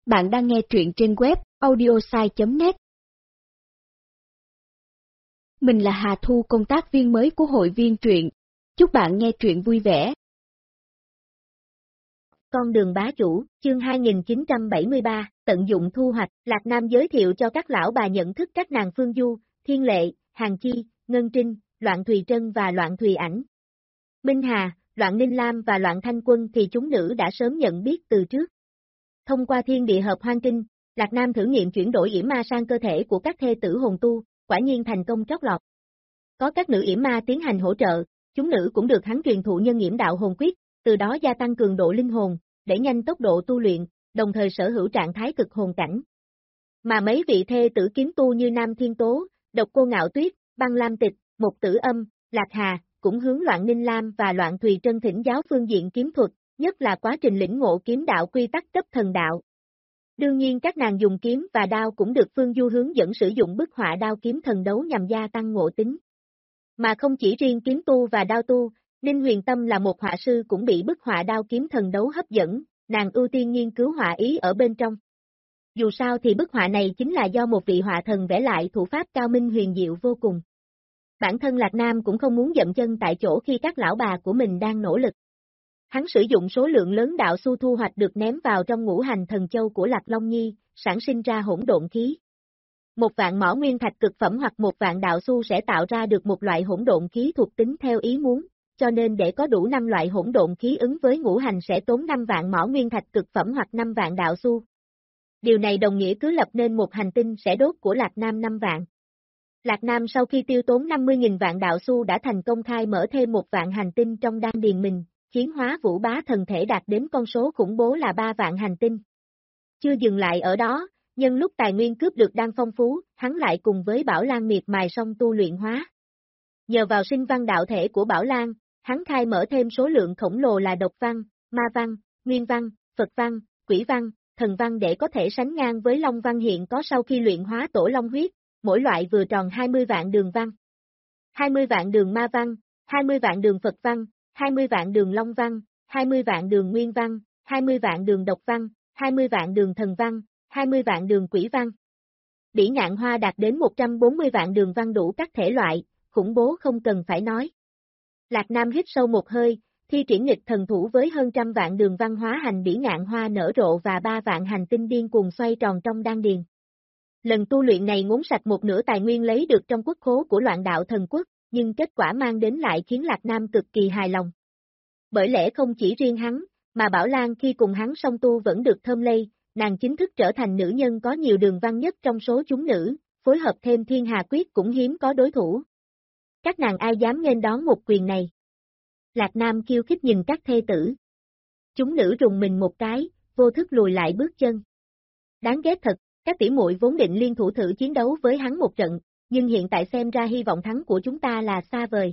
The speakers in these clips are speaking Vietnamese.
Bạn đang nghe truyện trên web audiosai.net. Mình là Hà Thu, công tác viên mới của hội viên truyện. Chúc bạn nghe truyện vui vẻ. Con đường bá chủ, chương 2973, tận dụng thu hoạch. Lạc Nam giới thiệu cho các lão bà nhận thức các nàng Phương Du, Thiên Lệ, Hàng Chi, Ngân Trinh, Loạn Thùy Trân và Loạn Thùy Ảnh. Minh Hà, Loạn Ninh Lam và Loạn Thanh Quân thì chúng nữ đã sớm nhận biết từ trước. Thông qua thiên địa hợp hoang kinh, Lạc Nam thử nghiệm chuyển đổi yểm ma sang cơ thể của các thê tử hồn tu, quả nhiên thành công trót lọt. Có các nữ yểm ma tiến hành hỗ trợ, chúng nữ cũng được hắn truyền thụ nhân yểm đạo hồn quyết, từ đó gia tăng cường độ linh hồn, để nhanh tốc độ tu luyện, đồng thời sở hữu trạng thái cực hồn cảnh. Mà mấy vị thê tử kiếm tu như Nam Thiên Tố, Độc Cô Ngạo Tuyết, Băng Lam Tịch, Mục Tử Âm, Lạc Hà, cũng hướng Loạn Ninh Lam và Loạn Thùy Trân thỉnh giáo phương diện kiếm thuật, nhất là quá trình lĩnh ngộ kiếm đạo quy tắc cấp thần đạo. Đương nhiên các nàng dùng kiếm và đao cũng được Phương Du hướng dẫn sử dụng bức họa đao kiếm thần đấu nhằm gia tăng ngộ tính. Mà không chỉ riêng kiếm tu và đao tu, Ninh Huyền Tâm là một họa sư cũng bị bức họa đao kiếm thần đấu hấp dẫn, nàng ưu tiên nghiên cứu họa ý ở bên trong. Dù sao thì bức họa này chính là do một vị họa thần vẽ lại, thủ pháp cao minh huyền diệu vô cùng. Bản thân Lạc Nam cũng không muốn dậm chân tại chỗ khi các lão bà của mình đang nỗ lực. Hắn sử dụng số lượng lớn đạo xu thu hoạch được ném vào trong ngũ hành thần châu của Lạc Long Nhi, sản sinh ra hỗn độn khí. 1.000 mỏ nguyên thạch cực phẩm hoặc 1.000 đạo xu sẽ tạo ra được một loại hỗn độn khí thuộc tính theo ý muốn, cho nên để có đủ 5 loại hỗn độn khí ứng với ngũ hành sẽ tốn 5.000 mỏ nguyên thạch cực phẩm hoặc 5.000 đạo xu. Điều này đồng nghĩa cứ lập nên một hành tinh sẽ đốt của Lạc Nam 5 vạn. Lạc Nam sau khi tiêu tốn 50.000 vạn đạo xu đã thành công khai mở thêm 1 vạn hành tinh trong đan điền mình, khiến hóa vũ bá thần thể đạt đến con số khủng bố là 3 vạn hành tinh. Chưa dừng lại ở đó, nhân lúc tài nguyên cướp được đang phong phú, hắn lại cùng với Bảo Lan miệt mài song tu luyện hóa. Nhờ vào sinh văn đạo thể của Bảo Lan, hắn khai mở thêm số lượng khổng lồ là độc văn, ma văn, nguyên văn, Phật văn, quỷ văn, thần văn để có thể sánh ngang với Long văn hiện có sau khi luyện hóa tổ Long huyết, mỗi loại vừa tròn 20 vạn đường văn. 20 vạn đường ma văn, 20 vạn đường Phật văn, 20 vạn đường Long văn, 20 vạn đường Nguyên văn, 20 vạn đường Độc văn, 20 vạn đường Thần văn, 20 vạn đường Quỷ văn. Bỉ ngạn hoa đạt đến 140 vạn đường văn đủ các thể loại, khủng bố không cần phải nói. Lạc Nam hít sâu một hơi, thi triển nghịch thần thủ với hơn 100 vạn đường văn hóa hành bỉ ngạn hoa nở rộ và 3 vạn hành tinh điên cuồng xoay tròn trong đan điền. Lần tu luyện này ngốn sạch một nửa tài nguyên lấy được trong quốc khố của Loạn Đạo Thần Quốc, nhưng kết quả mang đến lại khiến Lạc Nam cực kỳ hài lòng. Bởi lẽ không chỉ riêng hắn, mà Bảo Lan khi cùng hắn song tu vẫn được thơm lây, nàng chính thức trở thành nữ nhân có nhiều đường văn nhất trong số chúng nữ, phối hợp thêm Thiên Hà Quyết cũng hiếm có đối thủ. Các nàng ai dám nghênh đón một quyền này? Lạc Nam khiêu khích nhìn các thê tử. Chúng nữ rùng mình một cái, vô thức lùi lại bước chân. Đáng ghét thật, các tỷ muội vốn định liên thủ thử chiến đấu với hắn một trận, nhưng hiện tại xem ra hy vọng thắng của chúng ta là xa vời.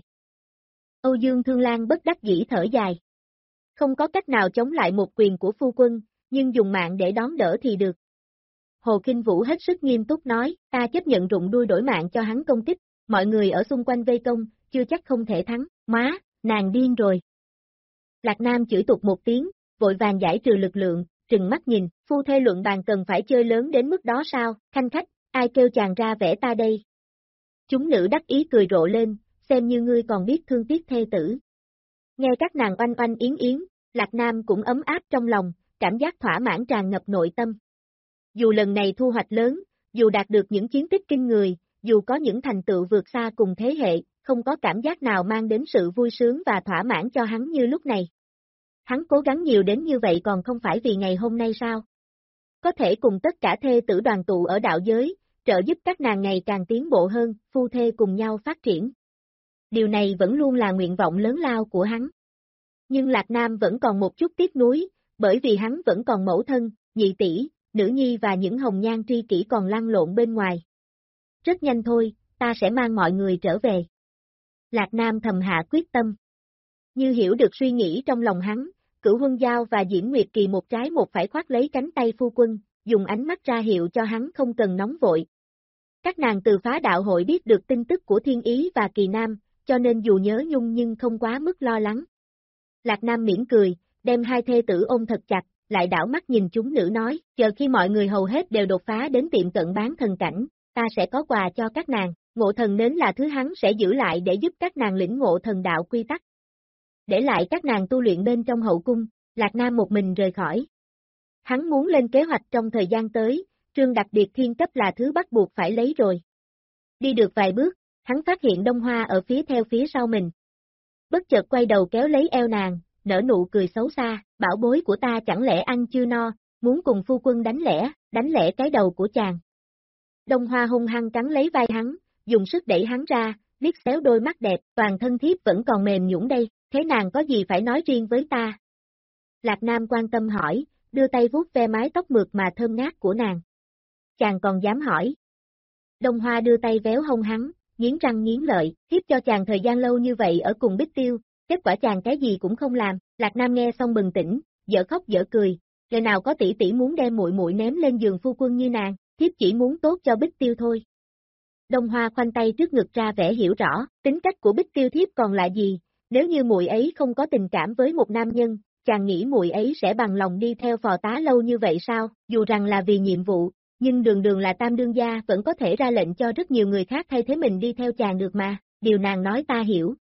Âu Dương Thương Lan bất đắc dĩ thở dài. Không có cách nào chống lại một quyền của phu quân, nhưng dùng mạng để đón đỡ thì được. Hồ Kinh Vũ hết sức nghiêm túc nói, ta chấp nhận rụng đuôi đổi mạng cho hắn công kích, mọi người ở xung quanh vây công, chưa chắc không thể thắng, má, nàng điên rồi. Lạc Nam chửi tục một tiếng, vội vàng giải trừ lực lượng, trừng mắt nhìn, phu thê luận bàn cần phải chơi lớn đến mức đó sao, khanh khách, ai kêu chàng ra vẽ ta đây. Chúng nữ đắc ý cười rộ lên, xem như ngươi còn biết thương tiếc thê tử. Nghe các nàng oanh oanh yến yến, Lạc Nam cũng ấm áp trong lòng, cảm giác thỏa mãn tràn ngập nội tâm. Dù lần này thu hoạch lớn, dù đạt được những chiến tích kinh người, dù có những thành tựu vượt xa cùng thế hệ, không có cảm giác nào mang đến sự vui sướng và thỏa mãn cho hắn như lúc này. Hắn cố gắng nhiều đến như vậy còn không phải vì ngày hôm nay sao? Có thể cùng tất cả thê tử đoàn tụ ở đạo giới, trợ giúp các nàng ngày càng tiến bộ hơn, phu thê cùng nhau phát triển. Điều này vẫn luôn là nguyện vọng lớn lao của hắn. Nhưng Lạc Nam vẫn còn một chút tiếc nuối, bởi vì hắn vẫn còn mẫu thân, nhị tỷ, nữ nhi và những hồng nhan tri kỷ còn lăn lộn bên ngoài. Rất nhanh thôi, ta sẽ mang mọi người trở về. Lạc Nam thầm hạ quyết tâm. Như hiểu được suy nghĩ trong lòng hắn, Cửu Huân Giao và Diễm Nguyệt Kỳ một trái một phải khoác lấy cánh tay phu quân, dùng ánh mắt ra hiệu cho hắn không cần nóng vội. Các nàng từ phá đạo hội biết được tin tức của Thiên Ý và Kỳ Nam, cho nên dù nhớ nhung nhưng không quá mức lo lắng. Lạc Nam mỉm cười, đem hai thê tử ôm thật chặt, lại đảo mắt nhìn chúng nữ nói, chờ khi mọi người hầu hết đều đột phá đến tiệm cận bán thần cảnh, ta sẽ có quà cho các nàng, ngộ thần nến là thứ hắn sẽ giữ lại để giúp các nàng lĩnh ngộ thần đạo quy tắc. Để lại các nàng tu luyện bên trong hậu cung, Lạc Nam một mình rời khỏi. Hắn muốn lên kế hoạch trong thời gian tới, trương đặc biệt thiên cấp là thứ bắt buộc phải lấy rồi. Đi được vài bước, hắn phát hiện Đông Hoa ở theo phía sau mình. Bất chợt quay đầu kéo lấy eo nàng, nở nụ cười xấu xa, bảo bối của ta chẳng lẽ ăn chưa no, muốn cùng phu quân đánh lẻ cái đầu của chàng. Đông Hoa hung hăng cắn lấy vai hắn, dùng sức đẩy hắn ra, liếc xéo đôi mắt đẹp, toàn thân thiếp vẫn còn mềm nhũn đây, thế nàng có gì phải nói riêng với ta? Lạc Nam quan tâm hỏi, đưa tay vuốt ve mái tóc mượt mà thơm ngát của nàng. Chàng còn dám hỏi? Đông Hoa đưa tay véo hông hắn, nghiến răng nghiến lợi, thiếp cho chàng thời gian lâu như vậy ở cùng Bích Tiêu, kết quả chàng cái gì cũng không làm. Lạc Nam nghe xong bừng tỉnh, dở khóc dở cười, ngày nào có tỷ tỷ muốn đem muội muội ném lên giường phu quân như nàng, thiếp chỉ muốn tốt cho Bích Tiêu thôi. Đông Hoa khoanh tay trước ngực ra vẻ hiểu rõ, tính cách của Bích Tiêu thiếp còn là gì, nếu như muội ấy không có tình cảm với một nam nhân, chàng nghĩ muội ấy sẽ bằng lòng đi theo phò tá lâu như vậy sao, dù rằng là vì nhiệm vụ, nhưng đường đường là tam đương gia vẫn có thể ra lệnh cho rất nhiều người khác thay thế mình đi theo chàng được mà, điều nàng nói ta hiểu.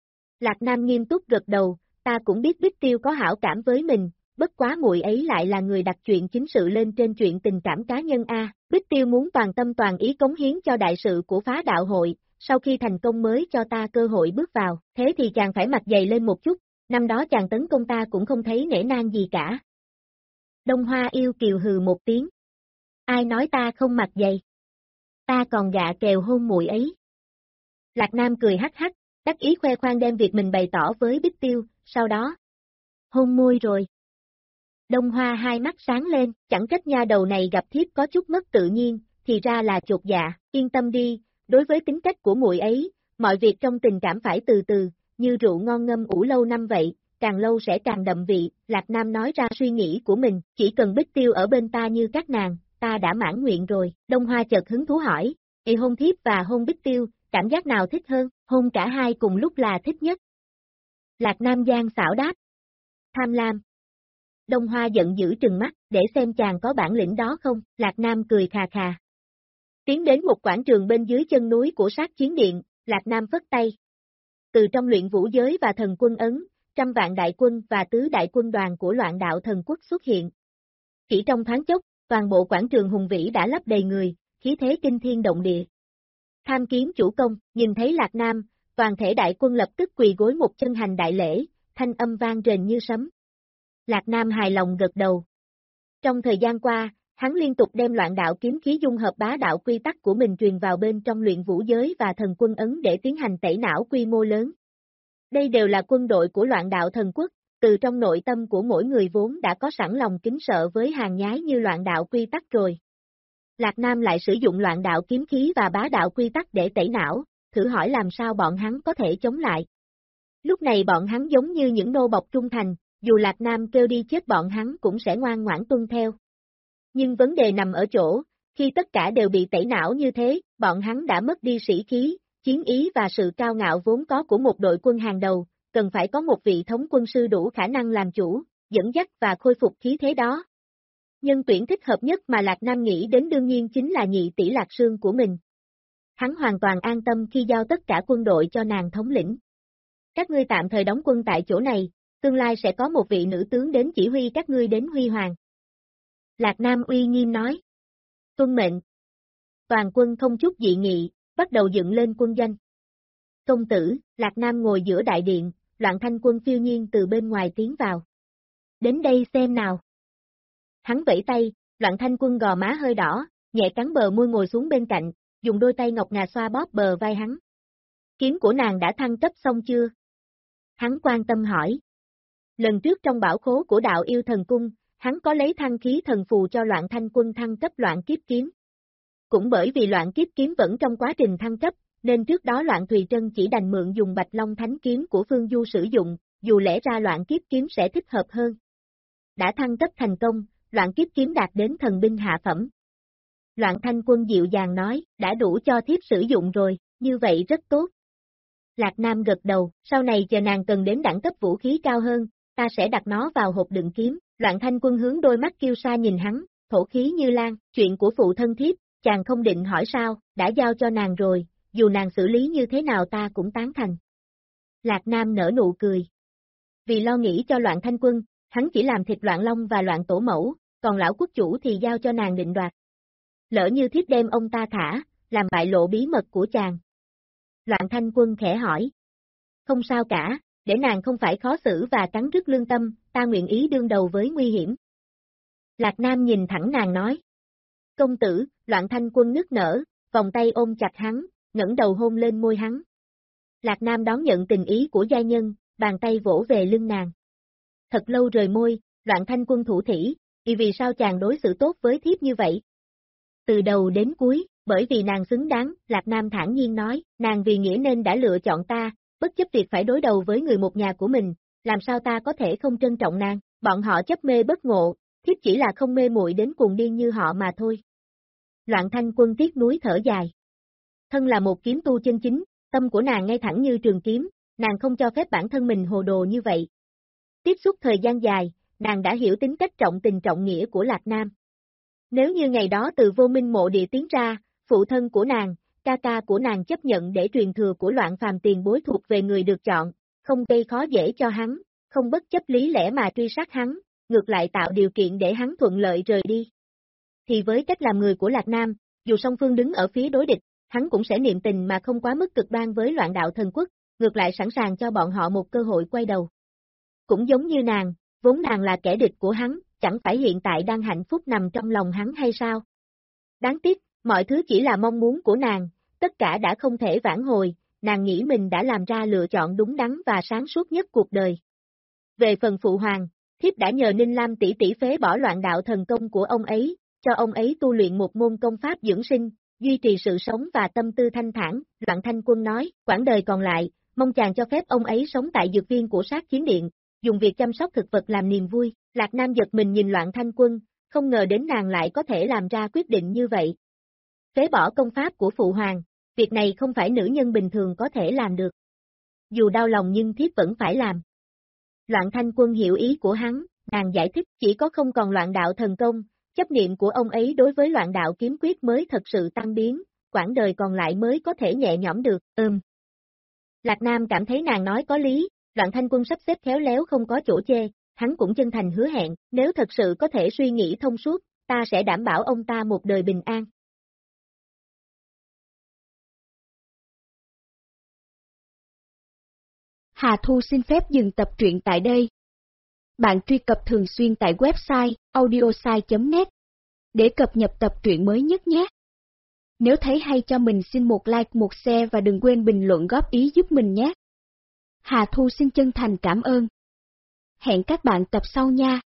Lạc Nam nghiêm túc gật đầu, ta cũng biết Bích Tiêu có hảo cảm với mình, bất quá muội ấy lại là người đặt chuyện chính sự lên trên chuyện tình cảm cá nhân a. Bích Tiêu muốn toàn tâm toàn ý cống hiến cho đại sự của phá đạo hội, sau khi thành công mới cho ta cơ hội bước vào, thế thì chàng phải mặt dày lên một chút, năm đó chàng tấn công ta cũng không thấy nể nang gì cả. Đông Hoa yêu kiều hừ một tiếng. Ai nói ta không mặt dày? Ta còn gạ kèo hôn muội ấy. Lạc Nam cười hắc hắc, đắc ý khoe khoang đem việc mình bày tỏ với Bích Tiêu, sau đó hôn môi rồi. Đông Hoa hai mắt sáng lên, chẳng trách nha đầu này gặp thiếp có chút mất tự nhiên, thì ra là chột dạ, yên tâm đi, đối với tính cách của muội ấy, mọi việc trong tình cảm phải từ từ, như rượu ngon ngâm ủ lâu năm vậy, càng lâu sẽ càng đậm vị, Lạc Nam nói ra suy nghĩ của mình, chỉ cần Bích Tiêu ở bên ta như các nàng, ta đã mãn nguyện rồi. Đông Hoa chợt hứng thú hỏi, hôn thiếp và hôn Bích Tiêu, cảm giác nào thích hơn, hôn cả hai cùng lúc là thích nhất. Lạc Nam gian xảo đáp, tham lam. Đông Hoa giận dữ trừng mắt, để xem chàng có bản lĩnh đó không, Lạc Nam cười khà khà. Tiến đến một quảng trường bên dưới chân núi của sát chiến điện, Lạc Nam phất tay. Từ trong luyện vũ giới và thần quân ấn, 100 vạn đại quân và tứ đại quân đoàn của loạn đạo thần quốc xuất hiện. Chỉ trong thoáng chốc, toàn bộ quảng trường hùng vĩ đã lấp đầy người, khí thế kinh thiên động địa. Tham kiếm chủ công, nhìn thấy Lạc Nam, toàn thể đại quân lập tức quỳ gối một chân hành đại lễ, thanh âm vang rền như sấm. Lạc Nam hài lòng gật đầu. Trong thời gian qua, hắn liên tục đem loạn đạo kiếm khí dung hợp bá đạo quy tắc của mình truyền vào bên trong luyện vũ giới và thần quân ấn để tiến hành tẩy não quy mô lớn. Đây đều là quân đội của loạn đạo thần quốc, từ trong nội tâm của mỗi người vốn đã có sẵn lòng kính sợ với hàng nhái như loạn đạo quy tắc rồi. Lạc Nam lại sử dụng loạn đạo kiếm khí và bá đạo quy tắc để tẩy não, thử hỏi làm sao bọn hắn có thể chống lại. Lúc này bọn hắn giống như những nô bộc trung thành, dù Lạc Nam kêu đi chết bọn hắn cũng sẽ ngoan ngoãn tuân theo. Nhưng vấn đề nằm ở chỗ, khi tất cả đều bị tẩy não như thế, bọn hắn đã mất đi sĩ khí, chiến ý và sự cao ngạo vốn có của một đội quân hàng đầu, cần phải có một vị thống quân sư đủ khả năng làm chủ, dẫn dắt và khôi phục khí thế đó. Nhân tuyển thích hợp nhất mà Lạc Nam nghĩ đến đương nhiên chính là nhị tỷ Lạc Sương của mình. Hắn hoàn toàn an tâm khi giao tất cả quân đội cho nàng thống lĩnh. Các ngươi tạm thời đóng quân tại chỗ này, tương lai sẽ có một vị nữ tướng đến chỉ huy các ngươi đến huy hoàng. Lạc Nam uy nghiêm nói. Tuân mệnh. Toàn quân không chút dị nghị, bắt đầu dựng lên quân danh. Công tử, Lạc Nam ngồi giữa đại điện, Loạn Thanh Quân phiêu nhiên từ bên ngoài tiến vào. Đến đây xem nào. Hắn vẫy tay, Loạn Thanh Quân gò má hơi đỏ, nhẹ cắn bờ môi ngồi xuống bên cạnh, dùng đôi tay ngọc ngà xoa bóp bờ vai hắn. Kiếm của nàng đã thăng cấp xong chưa? Hắn quan tâm hỏi. Lần trước trong bảo khố của đạo yêu thần cung, hắn có lấy thăng khí thần phù cho Loạn Thanh Quân thăng cấp loạn kiếp kiếm. Cũng bởi vì loạn kiếp kiếm vẫn trong quá trình thăng cấp, nên trước đó Loạn Thùy Trân chỉ đành mượn dùng Bạch Long Thánh Kiếm của Phương Du sử dụng, dù lẽ ra loạn kiếp kiếm sẽ thích hợp hơn. Đã thăng cấp thành công, loạn kiếp kiếm đạt đến thần binh hạ phẩm. Loạn Thanh Quân dịu dàng nói, đã đủ cho thiếp sử dụng rồi, như vậy rất tốt. Lạc Nam gật đầu, sau này chờ nàng cần đến đẳng cấp vũ khí cao hơn, ta sẽ đặt nó vào hộp đựng kiếm. Loạn Thanh Quân hướng đôi mắt kiêu sa nhìn hắn, thổ khí như lan, chuyện của phụ thân thiếp, chàng không định hỏi sao, đã giao cho nàng rồi, dù nàng xử lý như thế nào ta cũng tán thành. Lạc Nam nở nụ cười. Vì lo nghĩ cho Loạn Thanh Quân, hắn chỉ làm thịt Loạn Long và Loạn Tổ Mẫu, còn lão quốc chủ thì giao cho nàng định đoạt. Lỡ như thiếp đem ông ta thả, làm bại lộ bí mật của chàng. Loạn Thanh Quân khẽ hỏi. Không sao cả, để nàng không phải khó xử và cắn rứt lương tâm, ta nguyện ý đương đầu với nguy hiểm. Lạc Nam nhìn thẳng nàng nói. Công tử, Loạn Thanh Quân nức nở, vòng tay ôm chặt hắn, ngẩng đầu hôn lên môi hắn. Lạc Nam đón nhận tình ý của giai nhân, bàn tay vỗ về lưng nàng. Thật lâu rời môi, Loạn Thanh Quân thủ thỉ, vì sao chàng đối xử tốt với thiếp như vậy? Từ đầu đến cuối, bởi vì nàng xứng đáng, Lạc Nam thản nhiên nói, nàng vì nghĩa nên đã lựa chọn ta, bất chấp việc phải đối đầu với người một nhà của mình, làm sao ta có thể không trân trọng nàng, bọn họ chấp mê bất ngộ, thiếp chỉ là không mê muội đến cuồng điên như họ mà thôi. Loạn Thanh Quân tiếc nuối thở dài. Thân là một kiếm tu chân chính, tâm của nàng ngay thẳng như trường kiếm, nàng không cho phép bản thân mình hồ đồ như vậy. Tiếp xúc thời gian dài, nàng đã hiểu tính cách trọng tình trọng nghĩa của Lạc Nam. Nếu như ngày đó từ Vô Minh mộ địa tiến ra, phụ thân của nàng, ca ca của nàng chấp nhận để truyền thừa của Loạn Phàm tiền bối thuộc về người được chọn, không gây khó dễ cho hắn, không bất chấp lý lẽ mà truy sát hắn, ngược lại tạo điều kiện để hắn thuận lợi rời đi. Thì với cách làm người của Lạc Nam, dù song phương đứng ở phía đối địch, hắn cũng sẽ niệm tình mà không quá mức cực đoan với Loạn Đạo Thần Quốc, ngược lại sẵn sàng cho bọn họ một cơ hội quay đầu. Cũng giống như nàng, vốn nàng là kẻ địch của hắn, chẳng phải hiện tại đang hạnh phúc nằm trong lòng hắn hay sao? Đáng tiếc, mọi thứ chỉ là mong muốn của nàng, tất cả đã không thể vãn hồi, nàng nghĩ mình đã làm ra lựa chọn đúng đắn và sáng suốt nhất cuộc đời. Về phần phụ hoàng, thiếp đã nhờ Ninh Lam tỷ tỷ phế bỏ Loạn Đạo thần công của ông ấy, cho ông ấy tu luyện một môn công pháp dưỡng sinh, duy trì sự sống và tâm tư thanh thản, Loạn Thanh Quân nói, quãng đời còn lại, mong chàng cho phép ông ấy sống tại dược viên của Sát Chiến Điện, dùng việc chăm sóc thực vật làm niềm vui. Lạc Nam giật mình nhìn Loạn Thanh Quân, không ngờ đến nàng lại có thể làm ra quyết định như vậy. Phế bỏ công pháp của phụ hoàng, việc này không phải nữ nhân bình thường có thể làm được. Dù đau lòng nhưng thiếp vẫn phải làm. Loạn Thanh Quân hiểu ý của hắn, nàng giải thích chỉ có không còn Loạn Đạo thần công, chấp niệm của ông ấy đối với Loạn Đạo kiếm quyết mới thật sự tăng biến, quãng đời còn lại mới có thể nhẹ nhõm được, Lạc Nam cảm thấy nàng nói có lý, Loạn Thanh Quân sắp xếp khéo léo không có chỗ chê, hắn cũng chân thành hứa hẹn, nếu thật sự có thể suy nghĩ thông suốt, ta sẽ đảm bảo ông ta một đời bình an. Hà Thu xin phép dừng tập truyện tại đây. Bạn truy cập thường xuyên tại website audiosai.net để cập nhật tập truyện mới nhất nhé. Nếu thấy hay cho mình xin một like, một share và đừng quên bình luận góp ý giúp mình nhé. Hà Thu xin chân thành cảm ơn. Hẹn các bạn tập sau nha.